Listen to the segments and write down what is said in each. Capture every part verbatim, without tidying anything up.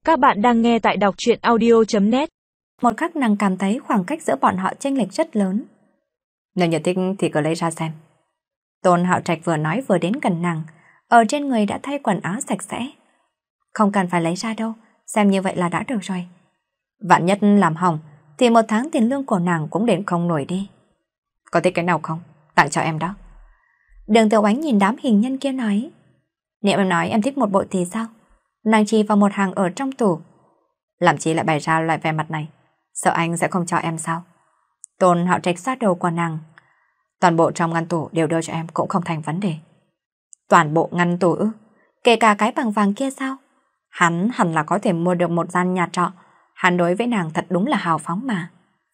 Các bạn đang nghe tại đọc truyện audio chấm net. Một khắc nàng cảm thấy khoảng cách giữa bọn họ chênh lệch rất lớn. Nếu như thích thì cứ lấy ra xem. Tôn Hạo Trạch vừa nói vừa đến gần nàng, ở trên người đã thay quần áo sạch sẽ. Không cần phải lấy ra đâu, xem như vậy là đã được rồi. Vạn nhất làm hỏng thì một tháng tiền lương của nàng cũng đến không nổi đi. Có thích cái nào không? Tặng cho em đó. Đường Tiểu Ánh nhìn đám hình nhân kia nói. Nếu em nói em thích một bộ thì sao? Nàng chỉ vào một hàng ở trong tủ. Làm chi lại bày ra loại vẻ mặt này? Sợ anh sẽ không cho em sao? Tôn Hạo Trạch xoa đầu của nàng. Toàn bộ trong ngăn tủ đều đưa cho em cũng không thành vấn đề. Toàn bộ ngăn tủ ư? Kể cả cái bằng vàng kia sao? Hắn hẳn là có thể mua được một gian nhà trọ. Hắn đối với nàng thật đúng là hào phóng mà.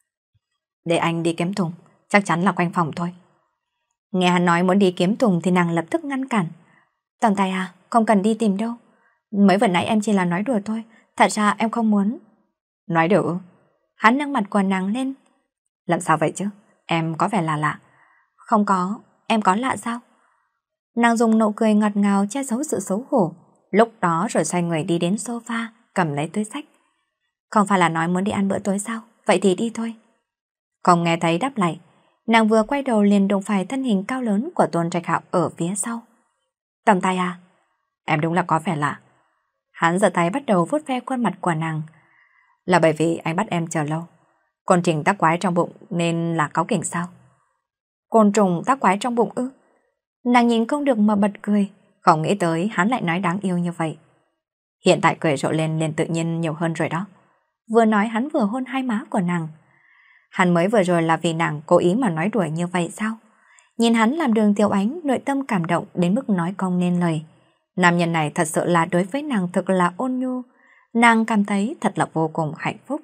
Để anh đi kiếm thùng, chắc chắn là quanh phòng thôi. Nghe hắn nói muốn đi kiếm thùng thì nàng lập tức ngăn cản. Tổng tài à, không cần đi tìm đâu. Mới vừa nãy em chỉ là nói đùa thôi, thật ra em không muốn. Nói đùa ư? Hắn nâng mặt của nàng lên. Làm sao vậy chứ? Em có vẻ là lạ. Không có, em có lạ sao? Nàng dùng nụ cười ngọt ngào che giấu sự xấu hổ. Lúc đó rồi xoay người đi đến sofa, cầm lấy túi xách. Không phải là nói muốn đi ăn bữa tối sao? Vậy thì đi thôi. Không nghe thấy đáp lại, nàng vừa quay đầu liền đụng phải thân hình cao lớn của Tôn Trạch Hạo ở phía sau. Tổng tài à? Em đúng là có vẻ lạ. Hắn giơ tay bắt đầu vuốt ve khuôn mặt của nàng. Là bởi vì anh bắt em chờ lâu. Côn trùng tác quái trong bụng nên là cáu kỉnh sao? Côn trùng tác quái trong bụng ư? Nàng nhìn không được mà bật cười, không nghĩ tới hắn lại nói đáng yêu như vậy. Hiện tại cười rộ lên liền tự nhiên nhiều hơn rồi đó. Vừa nói hắn vừa hôn hai má của nàng. Hắn mới vừa rồi là vì nàng cố ý mà nói đùa như vậy sao? Nhìn hắn làm Đường Tiểu Ánh nội tâm cảm động đến mức nói không nên lời. Nam nhân này thật sự là đối với nàng thực là ôn nhu. Nàng cảm thấy thật là vô cùng hạnh phúc.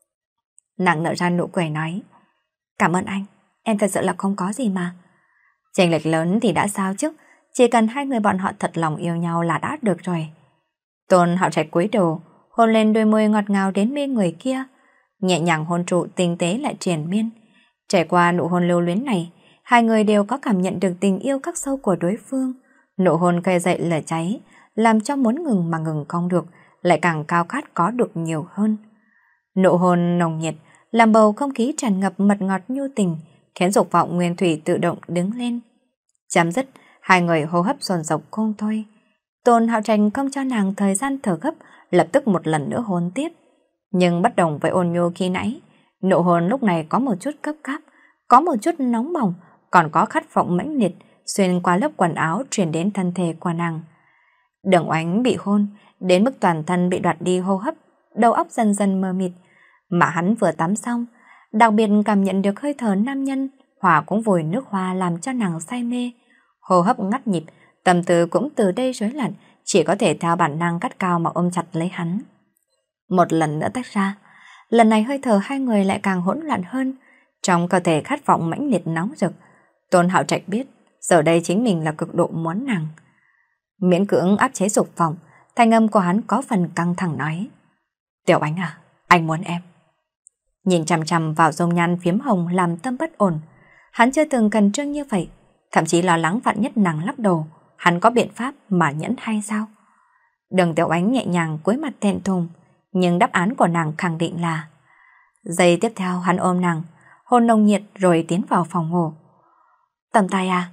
Nàng nở ra nụ cười nói. Cảm ơn anh, em thật sự là không có gì mà. Chênh lệch lớn thì đã sao chứ? Chỉ cần hai người bọn họ thật lòng yêu nhau là đã được rồi. Tôn Hạo Trạch cúi đầu, hôn lên đôi môi ngọt ngào đến mê người kia. Nhẹ nhàng hôn trụ tinh tế lại triền miên. Trải qua nụ hôn lưu luyến này, hai người đều có cảm nhận được tình yêu khắc sâu của đối phương. Nụ hôn khơi dậy lửa cháy, làm cho muốn ngừng mà ngừng không được, lại càng cao khát có được nhiều hơn. Nụ hôn nồng nhiệt, làm bầu không khí tràn ngập mật ngọt nhu tình, khiến dục vọng nguyên thủy tự động đứng lên. Chấm dứt, hai người hô hấp dồn dập không thôi. Tôn Hạo Trạch không cho nàng thời gian thở gấp, lập tức một lần nữa hôn tiếp. Nhưng bất đồng với ôn nhu khi nãy, nụ hôn lúc này có một chút cấp cáp, có một chút nóng bỏng, còn có khát vọng mãnh liệt, xuyên qua lớp quần áo truyền đến thân thể của nàng. Đường Oánh bị hôn, đến mức toàn thân bị đoạt đi hô hấp, đầu óc dần dần mờ mịt, mà hắn vừa tắm xong, đặc biệt cảm nhận được hơi thở nam nhân, hòa cũng vùi nước hoa làm cho nàng say mê, hô hấp ngắt nhịp, tâm tư cũng từ đây rối loạn, chỉ có thể theo bản năng gắt cao mà ôm chặt lấy hắn. Một lần nữa tách ra, lần này hơi thở hai người lại càng hỗn loạn hơn, trong cơ thể khát vọng mãnh liệt nóng rực. Tôn Hạo Trạch biết, giờ đây chính mình là cực độ muốn nàng. Miễn cưỡng áp chế dục vọng, thanh âm của hắn có phần căng thẳng nói. Tiểu Ánh à, anh muốn em. Nhìn chằm chằm vào dung nhan phiếm hồng làm tâm bất ổn, hắn chưa từng cần trương như vậy, thậm chí lo lắng vạn nhất nàng lắc đầu, hắn có biện pháp mà nhẫn hay sao? Đường Tiểu Ánh nhẹ nhàng cúi mặt thẹn thùng, nhưng đáp án của nàng khẳng định là. Giây tiếp theo hắn ôm nàng, hôn nồng nhiệt rồi tiến vào phòng ngủ. Tầm tay à?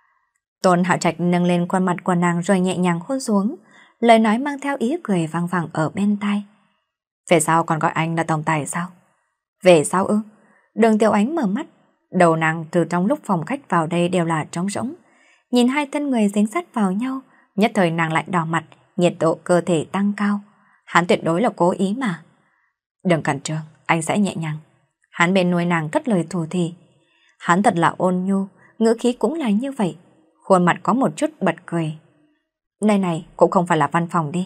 Tôn Hạo Trạch nâng lên khuôn mặt của nàng rồi nhẹ nhàng hôn xuống, lời nói mang theo ý cười vang vẳng ở bên tai. Về sau còn gọi anh là tổng tài sao? Về sau ư? Đường Tiểu Ánh mở mắt, đầu nàng từ trong lúc phòng khách vào đây đều là trống rỗng. Nhìn hai thân người dính sát vào nhau, nhất thời nàng lại đỏ mặt, nhiệt độ cơ thể tăng cao. Hắn tuyệt đối là cố ý mà. Đừng cẩn trương, anh sẽ nhẹ nhàng. Hắn bên nuôi nàng cất lời thủ thỉ. Hắn thật là ôn nhu, ngữ khí cũng là như vậy. Khuôn mặt có một chút bật cười. Nơi này cũng không phải là văn phòng đi.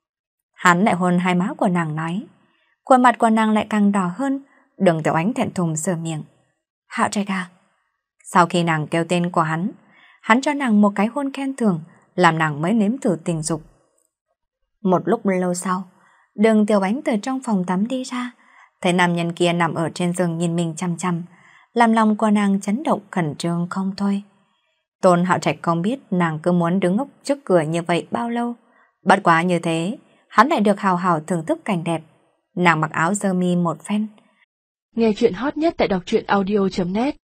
Hắn lại hôn hai má của nàng nói. Khuôn mặt của nàng lại càng đỏ hơn. Đường Tiểu Ánh thẹn thùng sờ miệng. Hạo Trạch à? Sau khi nàng kêu tên của hắn, hắn cho nàng một cái hôn khen thưởng, làm nàng mới nếm thử tình dục. Một lúc lâu sau, Đường Tiểu Ánh từ trong phòng tắm đi ra, thấy nam nhân kia nằm ở trên giường nhìn mình chăm chăm, làm lòng của nàng chấn động khẩn trương không thôi. Tôn Hạo Trạch không biết nàng cứ muốn đứng ngốc trước cửa như vậy bao lâu. Bất quá như thế, hắn lại được hào hào thưởng thức cảnh đẹp. Nàng mặc áo sơ mi một phen. Nghe chuyện hot nhất tại đọc truyện audio chấm net